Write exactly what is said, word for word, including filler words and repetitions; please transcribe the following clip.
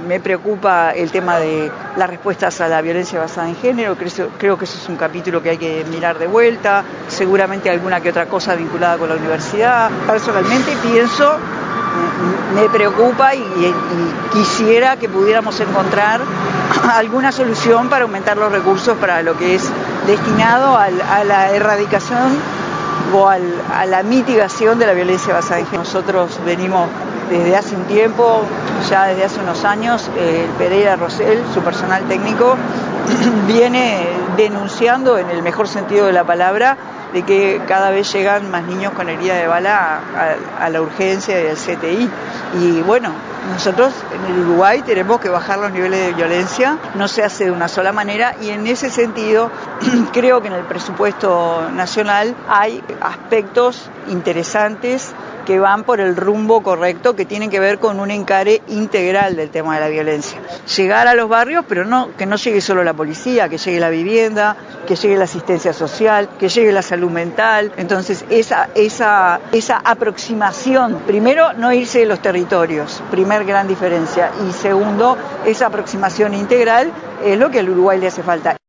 me preocupa el tema de las respuestas a la violencia basada en género, creo, creo que eso es un capítulo que hay que mirar de vuelta, seguramente alguna que otra cosa vinculada con la universidad. Personalmente pienso, me preocupa y, y quisiera que pudiéramos encontrar alguna solución para aumentar los recursos para lo que es destinado al, a la erradicación o al, a la mitigación de la violencia basada en género. Nosotros venimos desde hace un tiempo, ya desde hace unos años, eh, Pereira Rosell, su personal técnico, viene denunciando en el mejor sentido de la palabra de que cada vez llegan más niños con herida de bala a, a, a la urgencia y al C T I. Y bueno, nosotros en el Uruguay tenemos que bajar los niveles de violencia, no se hace de una sola manera y en ese sentido creo que en el presupuesto nacional hay aspectos interesantes que van por el rumbo correcto, que tienen que ver con un encare integral del tema de la violencia. Llegar a los barrios, pero no que no llegue solo la policía, que llegue la vivienda, que llegue la asistencia social, que llegue la salud mental. Entonces, esa, esa, esa aproximación, primero, no irse de los territorios, primer gran diferencia, y segundo, esa aproximación integral es lo que al Uruguay le hace falta.